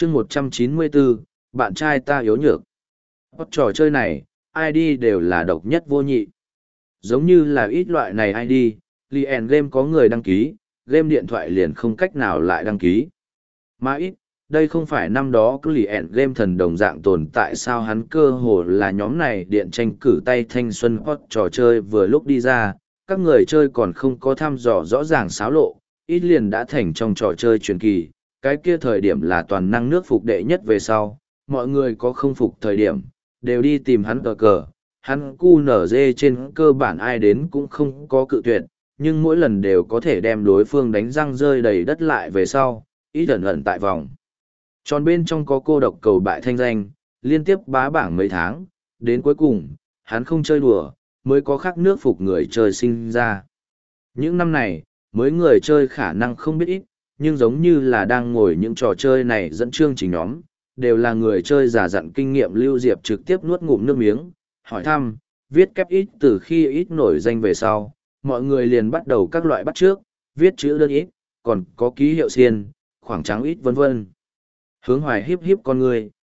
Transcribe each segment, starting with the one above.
chương 194, bạn trai ta yếu nhược. Trò chơi này, ID đều là độc nhất vô nhị. Giống như là ít loại này ID, Lien Game có người đăng ký, game điện thoại liền không cách nào lại đăng ký. Mà ít, đây không phải năm đó Lien Game thần đồng dạng tồn tại sao hắn cơ hồ là nhóm này điện tranh cử tay thanh xuân hot trò chơi vừa lúc đi ra, các người chơi còn không có thăm dò rõ ràng xáo lộ, ít liền đã thành trong trò chơi truyền kỳ, cái kia thời điểm là toàn năng nước phục đệ nhất về sau, mọi người có không phục thời điểm, đều đi tìm hắn cờ cờ, hắn QNZ trên cơ bản ai đến cũng không có cự tuyệt, nhưng mỗi lần đều có thể đem đối phương đánh răng rơi đầy đất lại về sau, ít ẩn ẩn tại vòng. Tròn bên trong có cô độc cầu bại thanh danh, liên tiếp bá bảng mấy tháng, đến cuối cùng, hắn không chơi đùa, mới có khắc nước phục người chơi sinh ra. Những năm này, mới người chơi khả năng không biết ít, nhưng giống như là đang ngồi những trò chơi này dẫn chương trình nhóm, đều là người chơi giả dặn kinh nghiệm Lưu Diệp trực tiếp nuốt ngụm nước miếng, hỏi thăm, viết kép ít từ khi ít nổi danh về sau, mọi người liền bắt đầu các loại bắt trước, viết chữ đơn ít, còn có ký hiệu xiên, khoảng trắng ít vân vân. Hướng Hoài hiếp hiếp con người,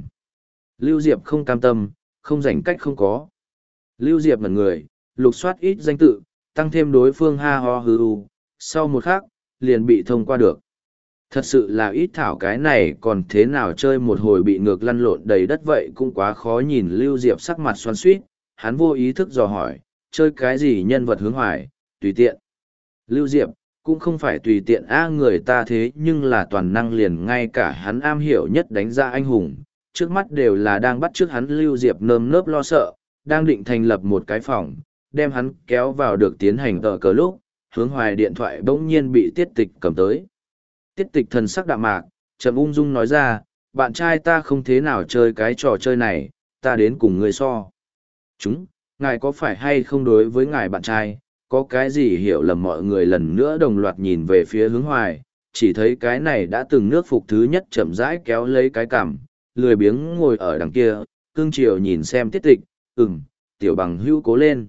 Lưu Diệp không cam tâm, không rảnh cách không có. Lưu Diệp ngẩn người, lục soát ít danh tự, tăng thêm đối phương ha ho hư u, sau một khắc, liền bị thông qua được. Thật sự là ít thảo cái này còn thế nào chơi một hồi bị ngược lăn lộn đầy đất vậy cũng quá khó nhìn. Lưu Diệp sắc mặt xoắn xuýt, hắn vô ý thức dò hỏi, chơi cái gì nhân vật Hướng Hoài, tùy tiện. Lưu Diệp, cũng không phải tùy tiện người ta thế nhưng là toàn năng liền ngay cả hắn am hiểu nhất đánh ra anh hùng, trước mắt đều là đang bắt trước hắn. Lưu Diệp nơm nớp lo sợ, đang định thành lập một cái phòng, đem hắn kéo vào được tiến hành tờ cờ lúc, Hướng Hoài điện thoại bỗng nhiên bị Tiết Tịch cầm tới. Tiết Tịch thần sắc đạm mạc, trầm ung dung nói ra, bạn trai ta không thế nào chơi cái trò chơi này, ta đến cùng người so. Ngài có phải hay không đối với ngài bạn trai, có cái gì hiểu lầm? Mọi người lần nữa đồng loạt nhìn về phía Hướng Hoài, chỉ thấy cái này đã từng nước phục thứ nhất chậm rãi kéo lấy cái cằm, lười biếng ngồi ở đằng kia, cương chiều nhìn xem Tiết Tịch, tiểu bằng hữu cố lên.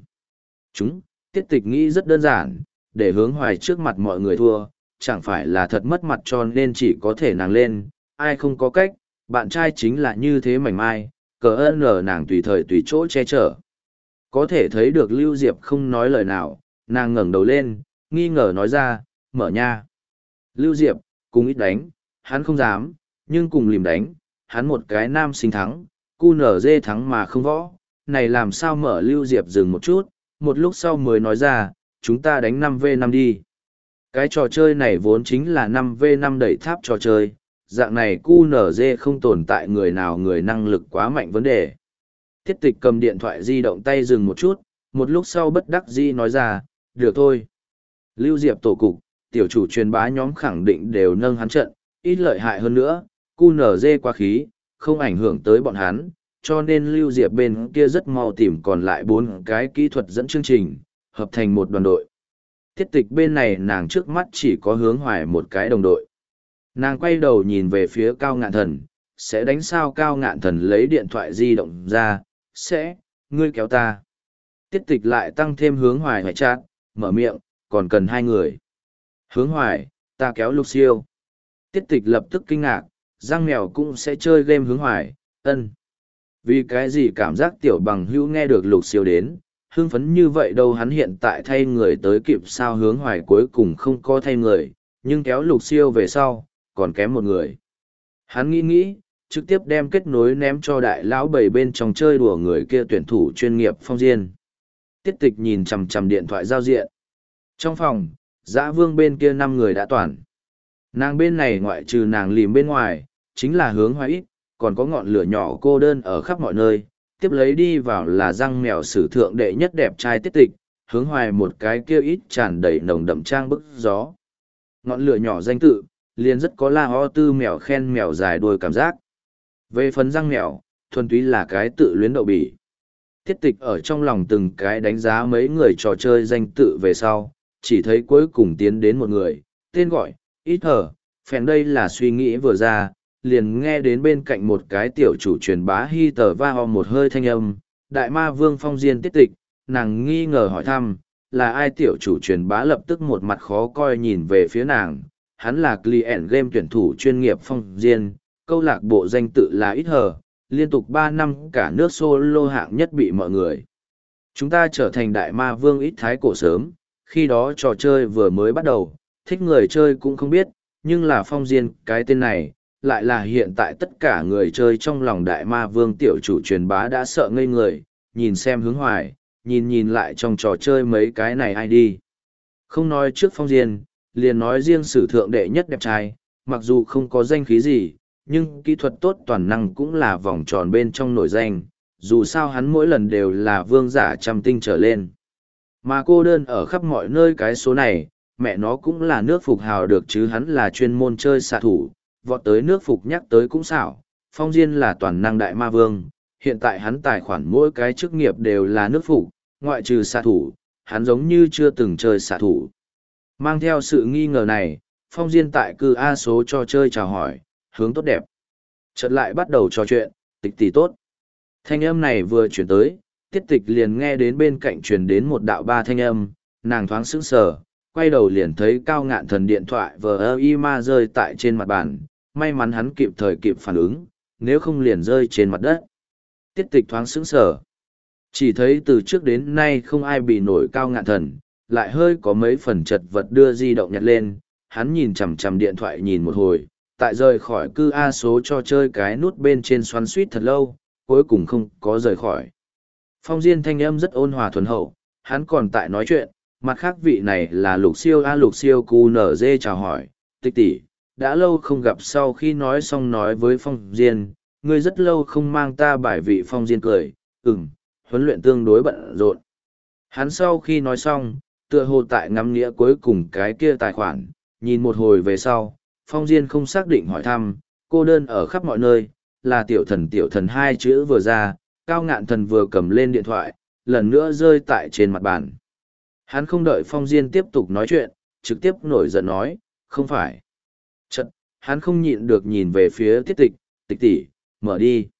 Tiết Tịch nghĩ rất đơn giản, để Hướng Hoài trước mặt mọi người thua, chẳng phải là thật mất mặt cho nên chỉ có thể nàng lên, ai không có cách, bạn trai chính là như thế mảnh mai, cờ ơn nàng tùy thời tùy chỗ che chở. Có thể thấy được Lưu Diệp không nói lời nào, nàng ngẩng đầu lên, nghi ngờ nói ra, mở nha. Lưu Diệp, cùng ít đánh, hắn không dám, nhưng cùng lìm đánh, hắn một cái nam sinh thắng, QNZ thắng mà không võ, này làm sao mở? Lưu Diệp dừng một chút, một lúc sau mới nói ra, chúng ta đánh 5v5 đi. Cái trò chơi này vốn chính là 5v5 đẩy tháp trò chơi, dạng này QNZ không tồn tại người nào người năng lực quá mạnh vấn đề. Tiết Tịch cầm điện thoại di động tay dừng một chút, một lúc sau bất đắc dĩ nói ra, được thôi. Lưu Diệp tổ cục, tiểu chủ truyền bá nhóm khẳng định đều nâng hắn trận, ít lợi hại hơn nữa, QNZ quá khí, không ảnh hưởng tới bọn hắn, cho nên Lưu Diệp bên kia rất mau tìm còn lại 4 cái kỹ thuật dẫn chương trình, hợp thành một đoàn đội. Tiết Tịch bên này nàng trước mắt chỉ có Hướng Hoài một cái đồng đội. Nàng quay đầu nhìn về phía Cao Ngạn Thần, sẽ đánh sao? Cao Ngạn Thần lấy điện thoại di động ra, ngươi kéo ta. Tiết Tịch lại tăng thêm Hướng Hoài hoài chat, mở miệng, còn cần 2 người. Hướng Hoài, ta kéo Lục Siêu. Tiết Tịch lập tức kinh ngạc, Giang Mèo cũng sẽ chơi game Hướng Hoài, Vì cái gì cảm giác tiểu bằng hữu nghe được Lục Siêu đến, hưng phấn như vậy đâu? Hắn hiện tại thay người tới kịp sao? Hướng Hoài cuối cùng không có thay người, nhưng kéo Lục Siêu về sau, còn kém một người. Hắn nghĩ, trực tiếp đem kết nối ném cho đại lão bảy bên trong chơi đùa người kia tuyển thủ chuyên nghiệp Phong Diên. Tiết Tịch nhìn chằm chằm điện thoại giao diện. Trong phòng, Dã Vương bên kia 5 người đã toàn. Nàng bên này ngoại trừ nàng lìm bên ngoài, chính là Hướng Hoài ít, còn có ngọn lửa nhỏ cô đơn ở khắp mọi nơi. Tiếp lấy đi vào là Răng Mèo sử thượng đệ nhất đẹp trai Tiết Tịch, Hướng Hoài một cái kia ít tràn đầy nồng đậm trang bức gió. Ngọn lửa nhỏ danh tự, liền rất có La Ho Tư mèo khen mèo dài đuôi cảm giác. Về phần Răng Mèo, thuần túy là cái tự luyến đậu bỉ. Tiết Tịch ở trong lòng từng cái đánh giá mấy người trò chơi danh tự về sau, chỉ thấy cuối cùng tiến đến một người, tên gọi, ít hở, phèn. Đây là suy nghĩ vừa ra, liền nghe đến bên cạnh một cái tiểu chủ truyền bá hi tờ va ho một hơi thanh âm, đại ma vương Phong Diên. Tiết Tịch, nàng nghi ngờ hỏi thăm, là ai? Tiểu chủ truyền bá lập tức một mặt khó coi nhìn về phía nàng, hắn là client game tuyển thủ chuyên nghiệp Phong Diên, câu lạc bộ danh tự là ít hờ, liên tục 3 năm cả nước solo hạng nhất bị mọi người. Chúng ta trở thành đại ma vương ít thái cổ sớm, khi đó trò chơi vừa mới bắt đầu, thích người chơi cũng không biết, nhưng là Phong Diên cái tên này, lại là hiện tại tất cả người chơi trong lòng đại ma vương tiểu chủ truyền bá đã sợ ngây người, nhìn xem hướng hoài, nhìn lại trong trò chơi mấy cái này ai đi. Không nói trước Phong Diên, liền nói riêng sử thượng đệ nhất đẹp trai, mặc dù không có danh khí gì, nhưng kỹ thuật tốt toàn năng cũng là vòng tròn bên trong nổi danh, dù sao hắn mỗi lần đều là vương giả trăm tinh trở lên. Mà cô đơn ở khắp mọi nơi cái số này, mẹ nó cũng là nước phục hào được chứ hắn là chuyên môn chơi xạ thủ, vọt tới nước phục nhắc tới cũng xảo, Phong Diên là toàn năng đại ma vương, hiện tại hắn tài khoản mỗi cái chức nghiệp đều là nước phục, ngoại trừ xạ thủ, hắn giống như chưa từng chơi xạ thủ. Mang theo sự nghi ngờ này, Phong Diên tại cư A số cho chơi chào hỏi, hướng tốt đẹp. Chợt lại bắt đầu trò chuyện, tịch tỷ tốt. Thanh âm này vừa chuyển tới, tiết tịch liền nghe đến bên cạnh truyền đến một đạo ba thanh âm, nàng thoáng sững sờ, quay đầu liền thấy Cao Ngạn Thần điện thoại VIMA rơi tại trên mặt bàn, may mắn hắn kịp thời kịp phản ứng, nếu không liền rơi trên mặt đất. Tiết tịch thoáng sững sờ. Chỉ thấy từ trước đến nay không ai bị nổi Cao Ngạn Thần, lại hơi có mấy phần chật vật đưa di động nhặt lên, hắn nhìn chằm chằm điện thoại nhìn một hồi, tại rời khỏi cư A số cho chơi cái nút bên trên xoắn suýt thật lâu, cuối cùng không có rời khỏi. Phong Diên thanh âm rất ôn hòa thuần hậu, hắn còn tại nói chuyện, mặt khác vị này là Lục Siêu Lục Siêu QNZ chào hỏi, tịch tỷ, đã lâu không gặp. Sau khi nói xong nói với Phong Diên, ngươi rất lâu không mang ta bài vị. Phong Diên cười, huấn luyện tương đối bận rộn. Hắn sau khi nói xong, tựa hồ tại ngắm nghĩa cuối cùng cái kia tài khoản, nhìn một hồi về sau, Phong Diên không xác định hỏi thăm, cô đơn ở khắp mọi nơi, là tiểu thần hai chữ vừa ra, Cao Ngạn Thần vừa cầm lên điện thoại, lần nữa rơi tại trên mặt bàn. Hắn không đợi Phong Diên tiếp tục nói chuyện, trực tiếp nổi giận nói, không phải. Chật, hắn không nhịn được nhìn về phía tiết tịch, tịch tỷ, mở đi.